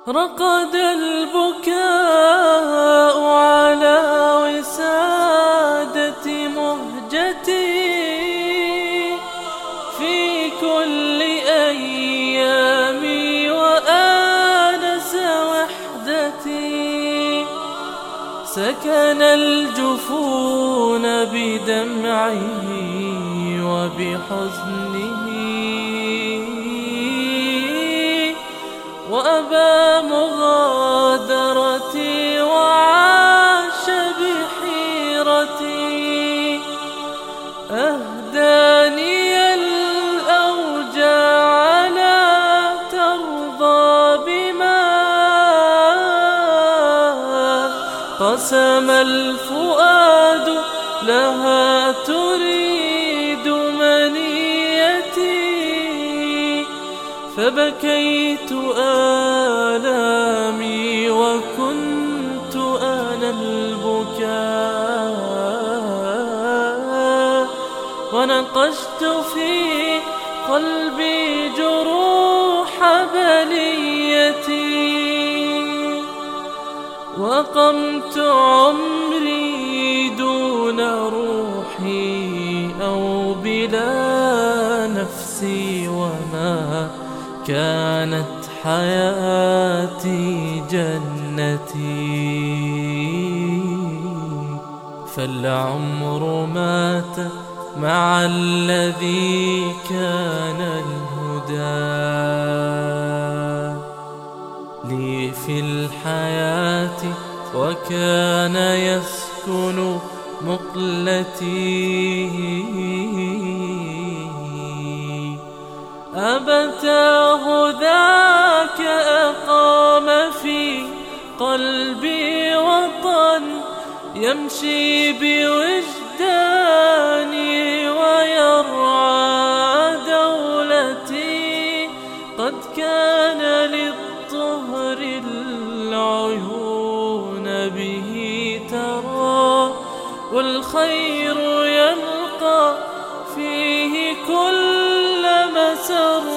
رقد البكاء على وسادة مهجتي في كل أيامي وآنس وحدتي. سكن الجفون بدمعه وبحزنه وأبى مغادرتي وعاش بحيرتي. أهداني الأوجاع لا ترضى بما قسم الفؤاد لها تريد منيتي. فبكيت آلامي وكنت أنا البكاء، ونقشت في قلبي جروح بليتي. وقمت عمري دون روحي أو بلا نفسي، وما كانت حياتي جنتي. فالعمر مات مع الذي كان الهدى لي في الحياة، وكان يسكن مقلتي. أبتاه ذاك أقام في قلبي وطن يمشي بوجداني ويرعى دولتي. قد كان للطهر العيون به ترى، والخير يلقى فيه كل مسر.